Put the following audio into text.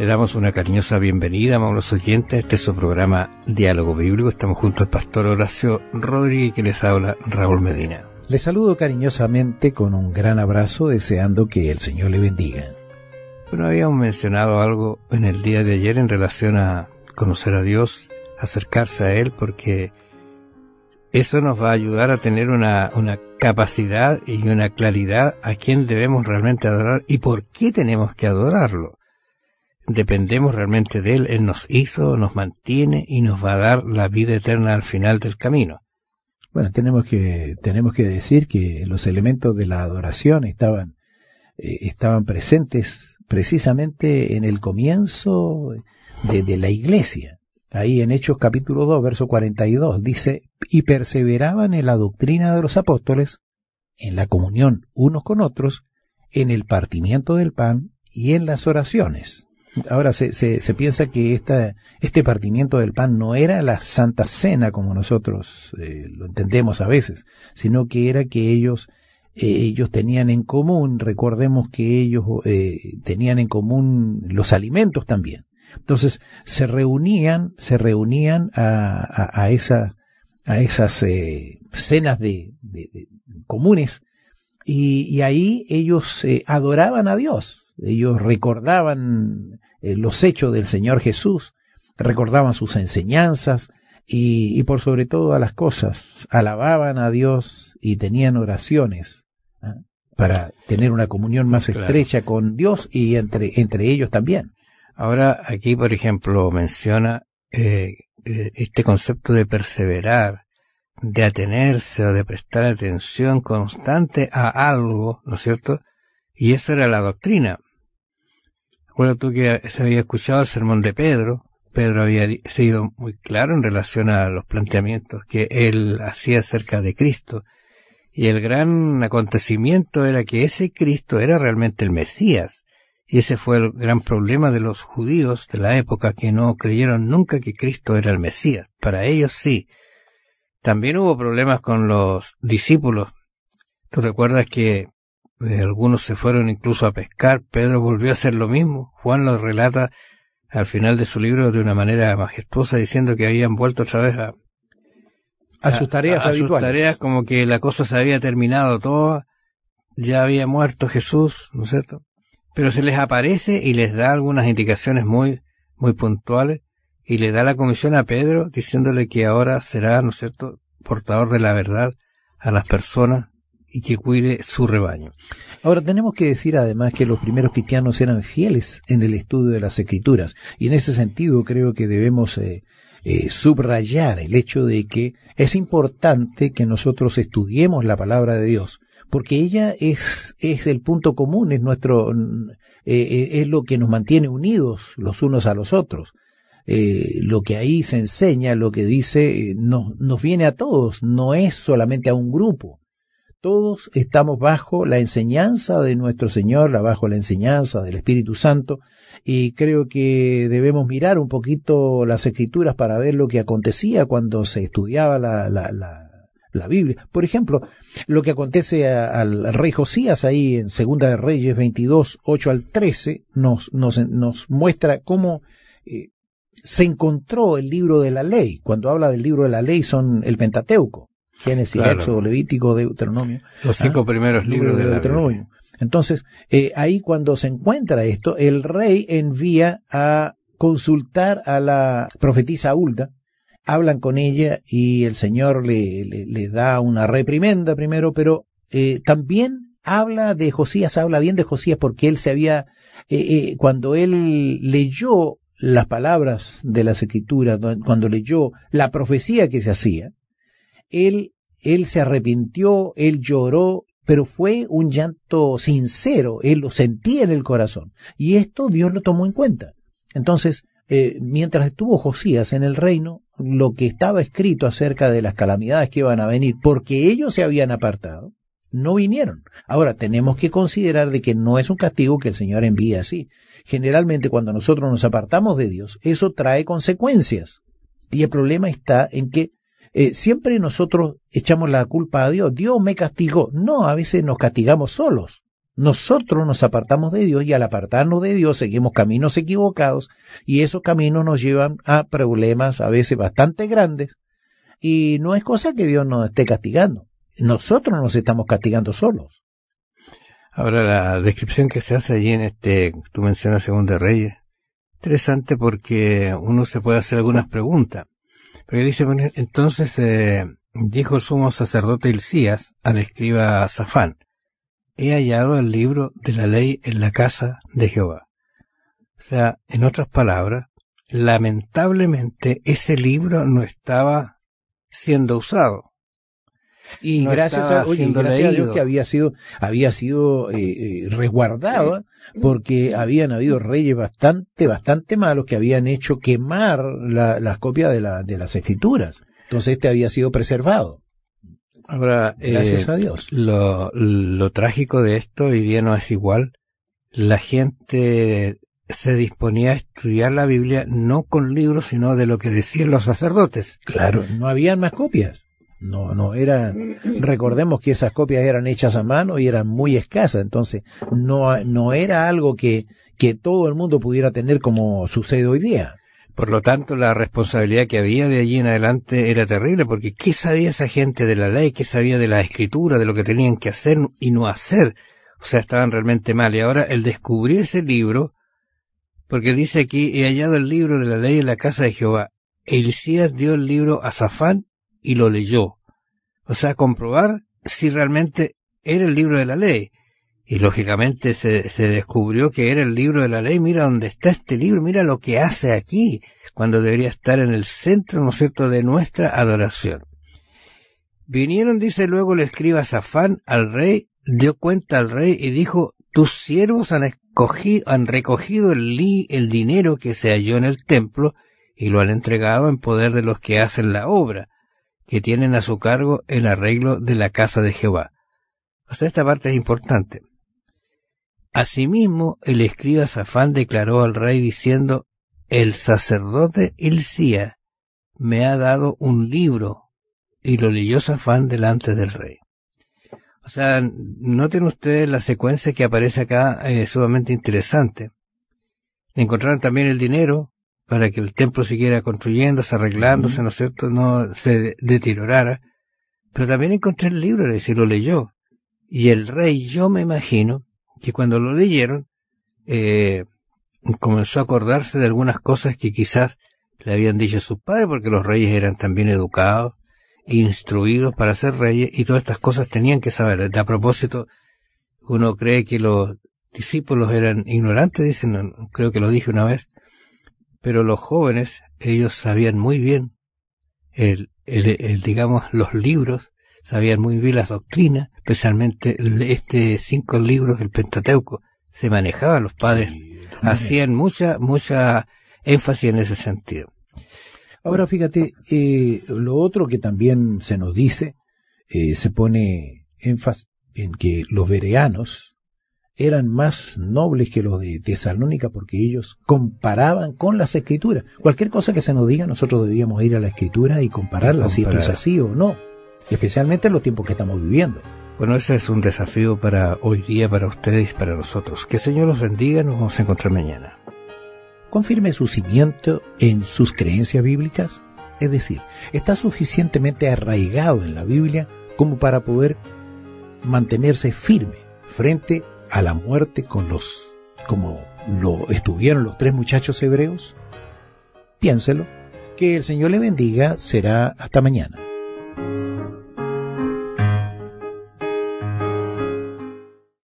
Le damos una cariñosa bienvenida, amables oyentes. Este es su programa Diálogo Bíblico. Estamos junto al pastor Horacio Rodríguez, que les habla Raúl Medina. Les saludo cariñosamente con un gran abrazo, deseando que el Señor le bendiga. Bueno, habíamos mencionado algo en el día de ayer en relación a conocer a Dios, acercarse a Él, porque eso nos va a ayudar a tener una capacidad y una claridad a quién debemos realmente adorar y por qué tenemos que adorarlo. Dependemos realmente de Él. Él nos hizo, nos mantiene y nos va a dar la vida eterna al final del camino. Bueno, tenemos que decir que los elementos de la adoración estaban presentes precisamente en el comienzo de la iglesia. Ahí en Hechos capítulo 2, verso 42, dice: y perseveraban en la doctrina de los apóstoles, en la comunión unos con otros, en el partimiento del pan y en las oraciones. Ahora se piensa que este partimiento del pan no era la Santa Cena como nosotros lo entendemos a veces, sino que era que ellos tenían en común, recordemos que ellos tenían en común los alimentos también. Entonces se reunían a esas cenas de comunes y ahí ellos adoraban a Dios. Ellos recordaban los hechos del Señor Jesús, recordaban sus enseñanzas y por sobre todas las cosas alababan a Dios y tenían oraciones para tener una comunión más estrecha con Dios y entre ellos también. Ahora aquí, por ejemplo, menciona este concepto de perseverar, de atenerse o de prestar atención constante a algo, ¿no es cierto? Y eso era la doctrina. Recuerda tú que se había escuchado el sermón de Pedro. Pedro había sido muy claro en relación a los planteamientos que él hacía acerca de Cristo. Y el gran acontecimiento era que ese Cristo era realmente el Mesías. Y ese fue el gran problema de los judíos de la época, que no creyeron nunca que Cristo era el Mesías. Para ellos sí. También hubo problemas con los discípulos. Tú recuerdas que algunos se fueron incluso a pescar. Pedro volvió a hacer lo mismo. Juan lo relata al final de su libro de una manera majestuosa, diciendo que habían vuelto otra vez a sus tareas habituales. Sus tareas, como que la cosa se había terminado toda, ya había muerto Jesús, ¿no es cierto? Pero se les aparece y les da algunas indicaciones muy puntuales, y le da la comisión a Pedro diciéndole que ahora será, ¿no es cierto?, portador de la verdad a las personas y que cuide su rebaño. Ahora tenemos que decir además que los primeros cristianos eran fieles en el estudio de las Escrituras, y en ese sentido creo que debemos subrayar el hecho de que es importante que nosotros estudiemos la palabra de Dios, porque ella es el punto común, es lo que nos mantiene unidos los unos a los otros. Lo que ahí se enseña, lo que dice, nos viene a todos, no es solamente a un grupo. Todos estamos bajo la enseñanza de nuestro Señor, bajo la enseñanza del Espíritu Santo, y creo que debemos mirar un poquito las Escrituras para ver lo que acontecía cuando se estudiaba la Biblia. Por ejemplo, lo que acontece al rey Josías ahí en Segunda de Reyes 22, 8 al 13, nos muestra cómo se encontró el libro de la ley. Cuando habla del libro de la ley son el Pentateuco. Génesis, Éxodo, Levítico, Deuteronomio. Los 5 primeros libros de Deuteronomio. Entonces, ahí cuando se encuentra esto, el rey envía a consultar a la profetisa Hulda, hablan con ella y el Señor le da una reprimenda primero, pero también habla de Josías, habla bien de Josías porque él se había, cuando él leyó las palabras de las Escrituras, cuando leyó la profecía que se hacía, él se arrepintió, él lloró, pero fue un llanto sincero, él lo sentía en el corazón, y esto Dios lo tomó en cuenta. Entonces, mientras estuvo Josías en el reino, lo que estaba escrito acerca de las calamidades que iban a venir, porque ellos se habían apartado, no vinieron. Ahora, tenemos que considerar de que no es un castigo que el Señor envíe así. Generalmente, cuando nosotros nos apartamos de Dios, eso trae consecuencias. Y el problema está en que siempre nosotros echamos la culpa a Dios. Dios me castigó. No, a veces nos castigamos solos. Nosotros nos apartamos de Dios y al apartarnos de Dios seguimos caminos equivocados y esos caminos nos llevan a problemas a veces bastante grandes y no es cosa que Dios nos esté castigando. Nosotros nos estamos castigando solos. Ahora la descripción que se hace allí en tú mencionas Segunda de Reyes, interesante porque uno se puede hacer algunas preguntas. Porque dice, entonces dijo el sumo sacerdote Hilcías al escriba Safán: he hallado el libro de la ley en la casa de Jehová. O sea, en otras palabras, lamentablemente ese libro no estaba siendo usado. Y no gracias a Dios que había sido resguardado, porque habían habido reyes bastante malos que habían hecho quemar las copias de las escrituras. Entonces había sido preservado. Ahora, gracias a Dios. Lo trágico de esto hoy día no es igual. La gente se disponía a estudiar la Biblia no con libros, sino de lo que decían los sacerdotes. Claro, no habían más copias. No era, recordemos que esas copias eran hechas a mano y eran muy escasas, entonces no era algo que todo el mundo pudiera tener como sucede hoy día. Por lo tanto, la responsabilidad que había de allí en adelante era terrible, porque ¿qué sabía esa gente de la ley? ¿Qué sabía de la escritura, de lo que tenían que hacer y no hacer? O sea, estaban realmente mal. Y ahora el descubrir ese libro, porque dice aquí, he hallado el libro de la ley en la casa de Jehová. Hilcías dio el libro a Safán y lo leyó. O sea, comprobar si realmente era el libro de la ley. Y lógicamente se descubrió que era el libro de la ley. Mira dónde está este libro, mira lo que hace aquí, cuando debería estar en el centro, ¿no es cierto?, de nuestra adoración. Vinieron, dice luego el escriba Safán al rey, dio cuenta al rey y dijo: tus siervos han recogido el dinero que se halló en el templo y lo han entregado en poder de los que hacen la obra, que tienen a su cargo el arreglo de la casa de Jehová. O sea, esta parte es importante. Asimismo, el escriba Safán declaró al rey diciendo: el sacerdote Hilcías me ha dado un libro, y lo leyó Safán delante del rey. O sea, noten ustedes la secuencia que aparece acá, sumamente interesante. Encontraron también el dinero para que el templo siguiera construyéndose, arreglándose, ¿no es cierto?, no se deteriorara. Pero también encontré el libro, es decir, lo leyó. Y el rey, yo me imagino que cuando lo leyeron, comenzó a acordarse de algunas cosas que quizás le habían dicho sus padres, porque los reyes eran también educados, instruidos para ser reyes, y todas estas cosas tenían que saber. A propósito, uno cree que los discípulos eran ignorantes, dicen, no, creo que lo dije una vez, pero los jóvenes, ellos sabían muy bien digamos, los libros, sabían muy bien las doctrinas, especialmente 5 libros, el Pentateuco, se manejaban los padres, sí, hacían mucha énfasis en ese sentido. Ahora fíjate, lo otro que también se nos dice, se pone énfasis en que los bereanos eran más nobles que los de Tesalónica porque ellos comparaban con las escrituras. Cualquier cosa que se nos diga, nosotros debíamos ir a la escritura y compararla, si esto es así o no, especialmente en los tiempos que estamos viviendo. Bueno, ese es un desafío para hoy día, para ustedes y para nosotros. Que el Señor los bendiga, nos vamos a encontrar mañana. Confirme su cimiento en sus creencias bíblicas, es decir, está suficientemente arraigado en la Biblia como para poder mantenerse firme frente a la muerte como lo estuvieron los 3 muchachos hebreos. Piénselo, que el Señor le bendiga, será hasta mañana.